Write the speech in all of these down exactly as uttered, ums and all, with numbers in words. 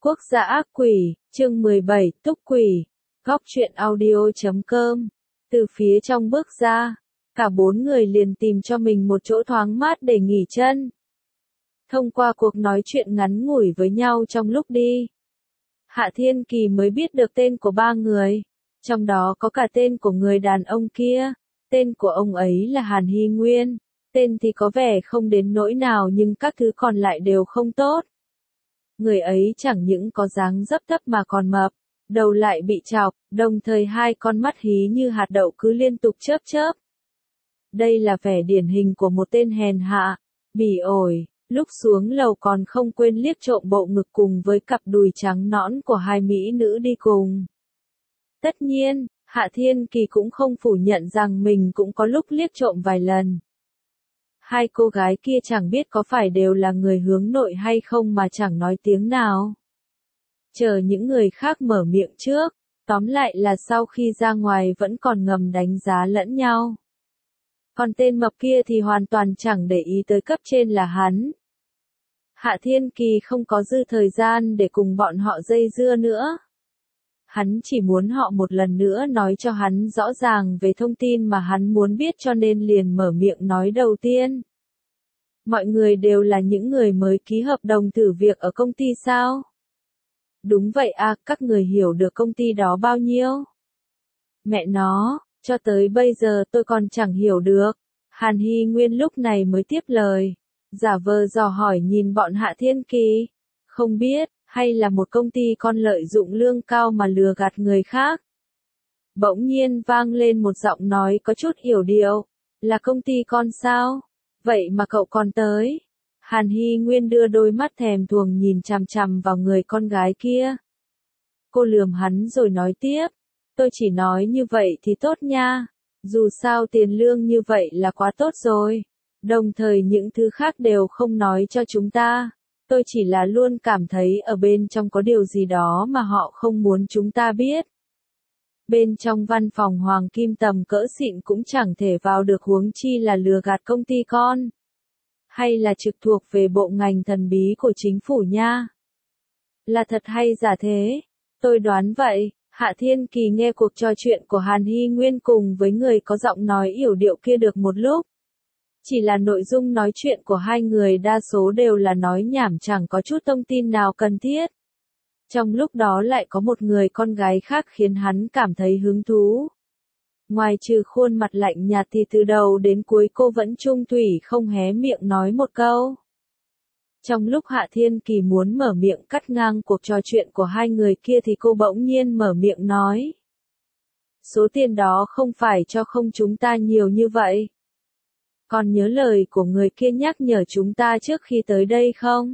Quốc gia ác quỷ, chương mười bảy, Túc quỷ. Góc truyện audio chấm com. Từ phía trong bước ra, cả bốn người liền tìm cho mình một chỗ thoáng mát để nghỉ chân. Thông qua cuộc nói chuyện ngắn ngủi với nhau trong lúc đi, Hạ Thiên Kỳ mới biết được tên của ba người, trong đó có cả tên của người đàn ông kia. Tên của ông ấy là Hàn Hy Nguyên, tên thì có vẻ không đến nỗi nào nhưng các thứ còn lại đều không tốt. Người ấy chẳng những có dáng dấp thấp mà còn mập, đầu lại bị chọc, đồng thời hai con mắt hí như hạt đậu cứ liên tục chớp chớp. Đây là vẻ điển hình của một tên hèn hạ, bỉ ổi, lúc xuống lầu còn không quên liếc trộm bộ ngực cùng với cặp đùi trắng nõn của hai mỹ nữ đi cùng. Tất nhiên, Hạ Thiên Kỳ cũng không phủ nhận rằng mình cũng có lúc liếc trộm vài lần. Hai cô gái kia chẳng biết có phải đều là người hướng nội hay không mà chẳng nói tiếng nào. Chờ những người khác mở miệng trước, tóm lại là sau khi ra ngoài vẫn còn ngầm đánh giá lẫn nhau. Còn tên mập kia thì hoàn toàn chẳng để ý tới cấp trên là hắn. Hạ Thiên Kỳ không có dư thời gian để cùng bọn họ dây dưa nữa. Hắn chỉ muốn họ một lần nữa nói cho hắn rõ ràng về thông tin mà hắn muốn biết cho nên liền mở miệng nói đầu tiên. Mọi người đều là những người mới ký hợp đồng thử việc ở công ty sao? Đúng vậy à, các người hiểu được công ty đó bao nhiêu? Mẹ nó, cho tới bây giờ tôi còn chẳng hiểu được. Hàn Hy Nguyên lúc này mới tiếp lời, giả vờ dò hỏi nhìn bọn Hạ Thiên Kỳ. Không biết, hay là một công ty con lợi dụng lương cao mà lừa gạt người khác? Bỗng nhiên vang lên một giọng nói có chút yểu điệu, là công ty con sao? Vậy mà cậu còn tới. Hàn Hy Nguyên đưa đôi mắt thèm thuồng nhìn chằm chằm vào người con gái kia. Cô lườm hắn rồi nói tiếp, tôi chỉ nói như vậy thì tốt nha, dù sao tiền lương như vậy là quá tốt rồi, đồng thời những thứ khác đều không nói cho chúng ta. Tôi chỉ là luôn cảm thấy ở bên trong có điều gì đó mà họ không muốn chúng ta biết. Bên trong văn phòng Hoàng Kim tầm cỡ xịn cũng chẳng thể vào được huống chi là lừa gạt công ty con. Hay là trực thuộc về bộ ngành thần bí của chính phủ nha. Là thật hay giả thế? Tôi đoán vậy. Hạ Thiên Kỳ nghe cuộc trò chuyện của Hàn Hy Nguyên cùng với người có giọng nói yểu điệu kia được một lúc. Chỉ là nội dung nói chuyện của hai người đa số đều là nói nhảm chẳng có chút thông tin nào cần thiết. Trong lúc đó lại có một người con gái khác khiến hắn cảm thấy hứng thú. Ngoài trừ khuôn mặt lạnh nhạt thì từ đầu đến cuối cô vẫn trung thủy không hé miệng nói một câu. Trong lúc Hạ Thiên Kỳ muốn mở miệng cắt ngang cuộc trò chuyện của hai người kia thì cô bỗng nhiên mở miệng nói. Số tiền đó không phải cho không chúng ta nhiều như vậy. Còn nhớ lời của người kia nhắc nhở chúng ta trước khi tới đây không?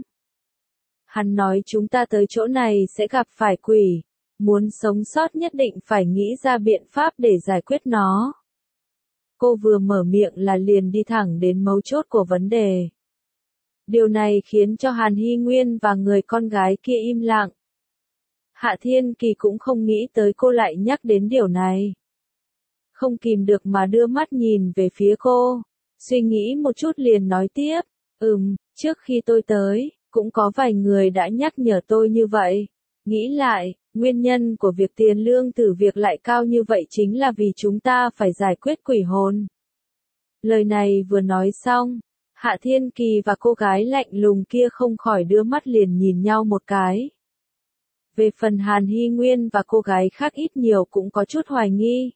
Hắn nói chúng ta tới chỗ này sẽ gặp phải quỷ, muốn sống sót nhất định phải nghĩ ra biện pháp để giải quyết nó. Cô vừa mở miệng là liền đi thẳng đến mấu chốt của vấn đề. Điều này khiến cho Hàn Hy Nguyên và người con gái kia im lặng. Hạ Thiên Kỳ cũng không nghĩ tới cô lại nhắc đến điều này. Không kìm được mà đưa mắt nhìn về phía cô, suy nghĩ một chút liền nói tiếp, ừm, trước khi tôi tới, cũng có vài người đã nhắc nhở tôi như vậy. Nghĩ lại, nguyên nhân của việc tiền lương thử việc lại cao như vậy chính là vì chúng ta phải giải quyết quỷ hồn. Lời này vừa nói xong, Hạ Thiên Kỳ và cô gái lạnh lùng kia không khỏi đưa mắt liền nhìn nhau một cái. Về phần Hàn Hy Nguyên và cô gái khác ít nhiều cũng có chút hoài nghi.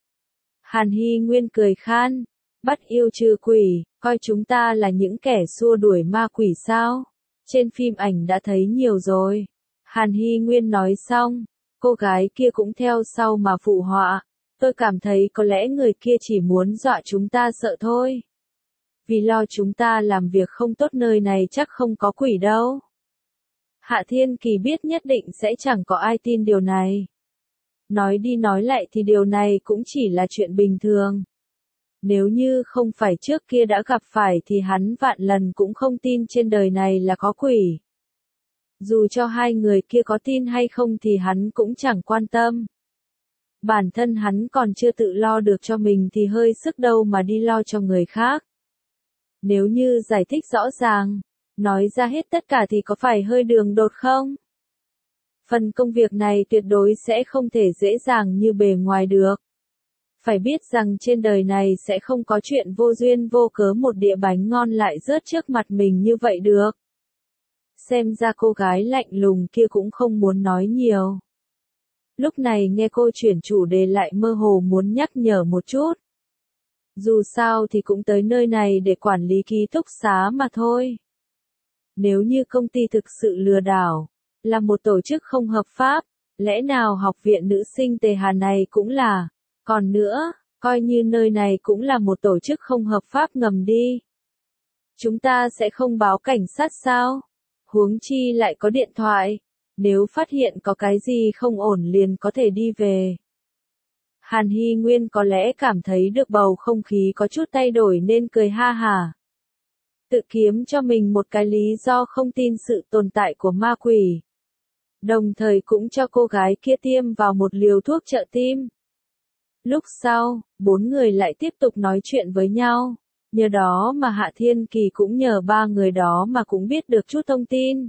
Hàn Hy Nguyên cười khan, bắt yêu trừ quỷ, coi chúng ta là những kẻ xua đuổi ma quỷ sao? Trên phim ảnh đã thấy nhiều rồi. Hàn Hy Nguyên nói xong, cô gái kia cũng theo sau mà phụ họa. Tôi cảm thấy có lẽ người kia chỉ muốn dọa chúng ta sợ thôi. Vì lo chúng ta làm việc không tốt nơi này chắc không có quỷ đâu. Hạ Thiên Kỳ biết nhất định sẽ chẳng có ai tin điều này. Nói đi nói lại thì điều này cũng chỉ là chuyện bình thường. Nếu như không phải trước kia đã gặp phải thì hắn vạn lần cũng không tin trên đời này là có quỷ. Dù cho hai người kia có tin hay không thì hắn cũng chẳng quan tâm. Bản thân hắn còn chưa tự lo được cho mình thì hơi sức đâu mà đi lo cho người khác. Nếu như giải thích rõ ràng, nói ra hết tất cả thì có phải hơi đường đột không? Phần công việc này tuyệt đối sẽ không thể dễ dàng như bề ngoài được. Phải biết rằng trên đời này sẽ không có chuyện vô duyên vô cớ một đĩa bánh ngon lại rớt trước mặt mình như vậy được. Xem ra cô gái lạnh lùng kia cũng không muốn nói nhiều. Lúc này nghe cô chuyển chủ đề lại mơ hồ muốn nhắc nhở một chút. Dù sao thì cũng tới nơi này để quản lý ký túc xá mà thôi. Nếu như công ty thực sự lừa đảo, là một tổ chức không hợp pháp, lẽ nào học viện nữ sinh Tề Hà này cũng là, còn nữa, coi như nơi này cũng là một tổ chức không hợp pháp ngầm đi. Chúng ta sẽ không báo cảnh sát sao? Huống chi lại có điện thoại, nếu phát hiện có cái gì không ổn liền có thể đi về. Hàn Hy Nguyên có lẽ cảm thấy được bầu không khí có chút thay đổi nên cười ha hả. Tự kiếm cho mình một cái lý do không tin sự tồn tại của ma quỷ. Đồng thời cũng cho cô gái kia tiêm vào một liều thuốc trợ tim. Lúc sau, bốn người lại tiếp tục nói chuyện với nhau. Nhờ đó mà Hạ Thiên Kỳ cũng nhờ ba người đó mà cũng biết được chút thông tin.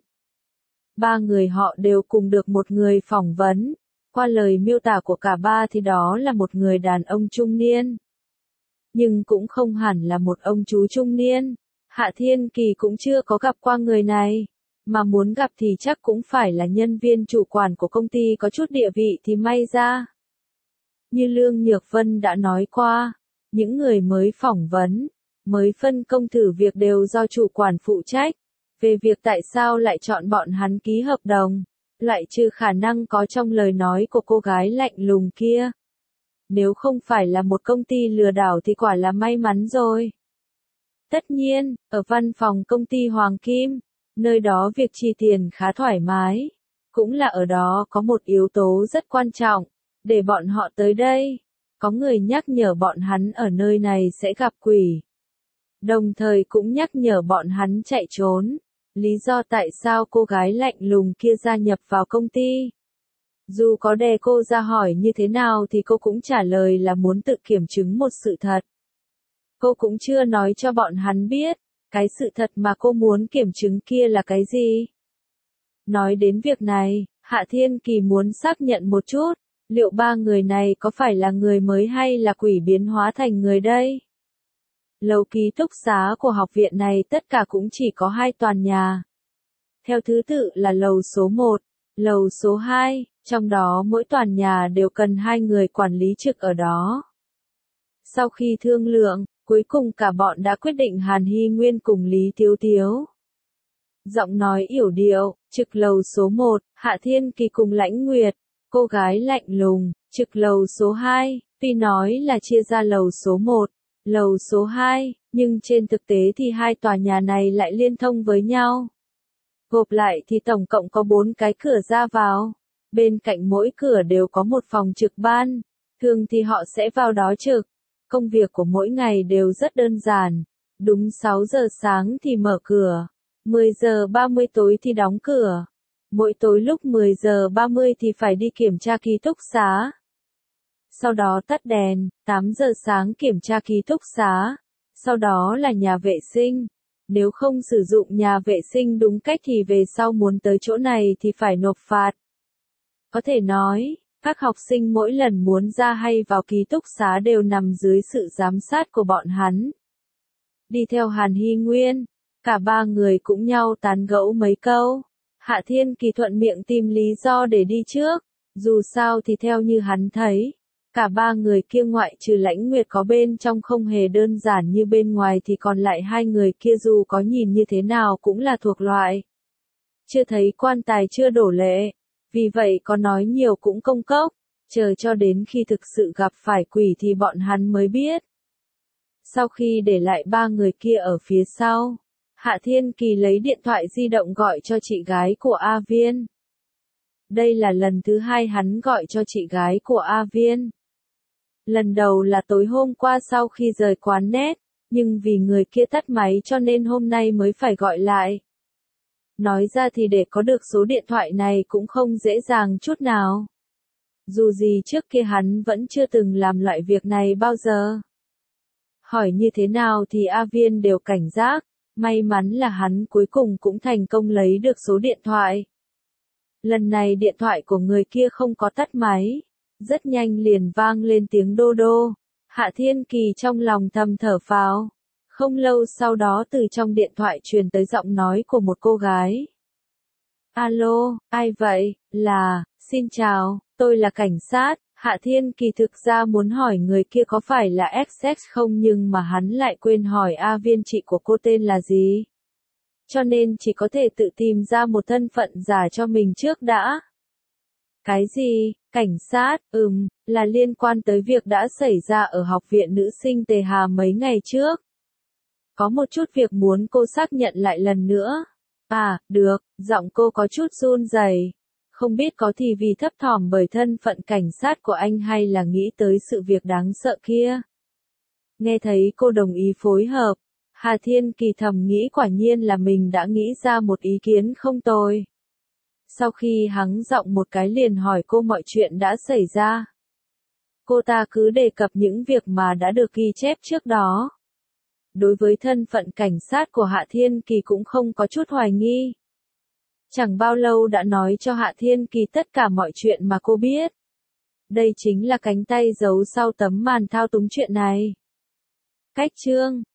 Ba người họ đều cùng được một người phỏng vấn. Qua lời miêu tả của cả ba thì đó là một người đàn ông trung niên. Nhưng cũng không hẳn là một ông chú trung niên. Hạ Thiên Kỳ cũng chưa có gặp qua người này. Mà muốn gặp thì chắc cũng phải là nhân viên chủ quản của công ty có chút địa vị thì may ra. Như Lương Nhược Vân đã nói qua, những người mới phỏng vấn, mới phân công thử việc đều do chủ quản phụ trách. Về việc tại sao lại chọn bọn hắn ký hợp đồng, loại trừ khả năng có trong lời nói của cô gái lạnh lùng kia. Nếu không phải là một công ty lừa đảo thì quả là may mắn rồi. Tất nhiên, ở văn phòng công ty Hoàng Kim, nơi đó việc chi tiền khá thoải mái. Cũng là ở đó có một yếu tố rất quan trọng, để bọn họ tới đây. Có người nhắc nhở bọn hắn ở nơi này sẽ gặp quỷ. Đồng thời cũng nhắc nhở bọn hắn chạy trốn. Lý do tại sao cô gái lạnh lùng kia gia nhập vào công ty. Dù có đè cô ra hỏi như thế nào thì cô cũng trả lời là muốn tự kiểm chứng một sự thật. Cô cũng chưa nói cho bọn hắn biết, cái sự thật mà cô muốn kiểm chứng kia là cái gì. Nói đến việc này, Hạ Thiên Kỳ muốn xác nhận một chút, liệu ba người này có phải là người mới hay là quỷ biến hóa thành người đây? Lầu ký túc xá của học viện này tất cả cũng chỉ có hai tòa nhà. Theo thứ tự là lầu số một, lầu số hai, trong đó mỗi tòa nhà đều cần hai người quản lý trực ở đó. Sau khi thương lượng, cuối cùng cả bọn đã quyết định Hàn Hy Nguyên cùng Lý Tiếu Tiếu. Giọng nói yểu điệu, trực lầu số một, Hạ Thiên Kỳ cùng Lãnh Nguyệt, cô gái lạnh lùng, trực lầu số hai, tuy nói là chia ra lầu số một, lầu số hai, nhưng trên thực tế thì hai tòa nhà này lại liên thông với nhau. Gộp lại thì tổng cộng có bốn cái cửa ra vào, bên cạnh mỗi cửa đều có một phòng trực ban, thường thì họ sẽ vào đó trực. Công việc của mỗi ngày đều rất đơn giản, đúng sáu giờ sáng thì mở cửa, mười giờ ba mươi tối thì đóng cửa. Mỗi tối lúc mười giờ ba mươi thì phải đi kiểm tra ký túc xá. Sau đó tắt đèn, tám giờ sáng kiểm tra ký túc xá. Sau đó là nhà vệ sinh. Nếu không sử dụng nhà vệ sinh đúng cách thì về sau muốn tới chỗ này thì phải nộp phạt. Có thể nói, các học sinh mỗi lần muốn ra hay vào ký túc xá đều nằm dưới sự giám sát của bọn hắn. Đi theo Hàn Hy Nguyên, cả ba người cũng nhau tán gẫu mấy câu. Hạ Thiên Kỳ thuận miệng tìm lý do để đi trước, dù sao thì theo như hắn thấy, cả ba người kia ngoại trừ Lãnh Nguyệt có bên trong không hề đơn giản như bên ngoài thì còn lại hai người kia dù có nhìn như thế nào cũng là thuộc loại. Chưa thấy quan tài chưa đổ lệ, vì vậy có nói nhiều cũng công cốc, chờ cho đến khi thực sự gặp phải quỷ thì bọn hắn mới biết. Sau khi để lại ba người kia ở phía sau, Hạ Thiên Kỳ lấy điện thoại di động gọi cho chị gái của A Viên. Đây là lần thứ hai hắn gọi cho chị gái của A Viên. Lần đầu là tối hôm qua sau khi rời quán net, nhưng vì người kia tắt máy cho nên hôm nay mới phải gọi lại. Nói ra thì để có được số điện thoại này cũng không dễ dàng chút nào. Dù gì trước kia hắn vẫn chưa từng làm loại việc này bao giờ. Hỏi như thế nào thì A Viên đều cảnh giác, may mắn là hắn cuối cùng cũng thành công lấy được số điện thoại. Lần này điện thoại của người kia không có tắt máy. Rất nhanh liền vang lên tiếng đô đô. Hạ Thiên Kỳ trong lòng thầm thở phào. Không lâu sau đó từ trong điện thoại truyền tới giọng nói của một cô gái. Alo, ai vậy? Là, xin chào, tôi là cảnh sát. Hạ Thiên Kỳ thực ra muốn hỏi người kia có phải là ích ích không nhưng mà hắn lại quên hỏi A Viên chị của cô tên là gì. Cho nên chỉ có thể tự tìm ra một thân phận giả cho mình trước đã. Cái gì? Cảnh sát? Ừm, là liên quan tới việc đã xảy ra ở học viện nữ sinh Tề Hà mấy ngày trước. Có một chút việc muốn cô xác nhận lại lần nữa. À, được, giọng cô có chút run rẩy. Không biết có thì vì thấp thỏm bởi thân phận cảnh sát của anh hay là nghĩ tới sự việc đáng sợ kia. Nghe thấy cô đồng ý phối hợp, Hà Thiên Kỳ thầm nghĩ quả nhiên là mình đã nghĩ ra một ý kiến không tồi. Sau khi hắng giọng một cái liền hỏi cô mọi chuyện đã xảy ra. Cô ta cứ đề cập những việc mà đã được ghi chép trước đó. Đối với thân phận cảnh sát của Hạ Thiên Kỳ cũng không có chút hoài nghi. Chẳng bao lâu đã nói cho Hạ Thiên Kỳ tất cả mọi chuyện mà cô biết. Đây chính là cánh tay giấu sau tấm màn thao túng chuyện này. Cách chương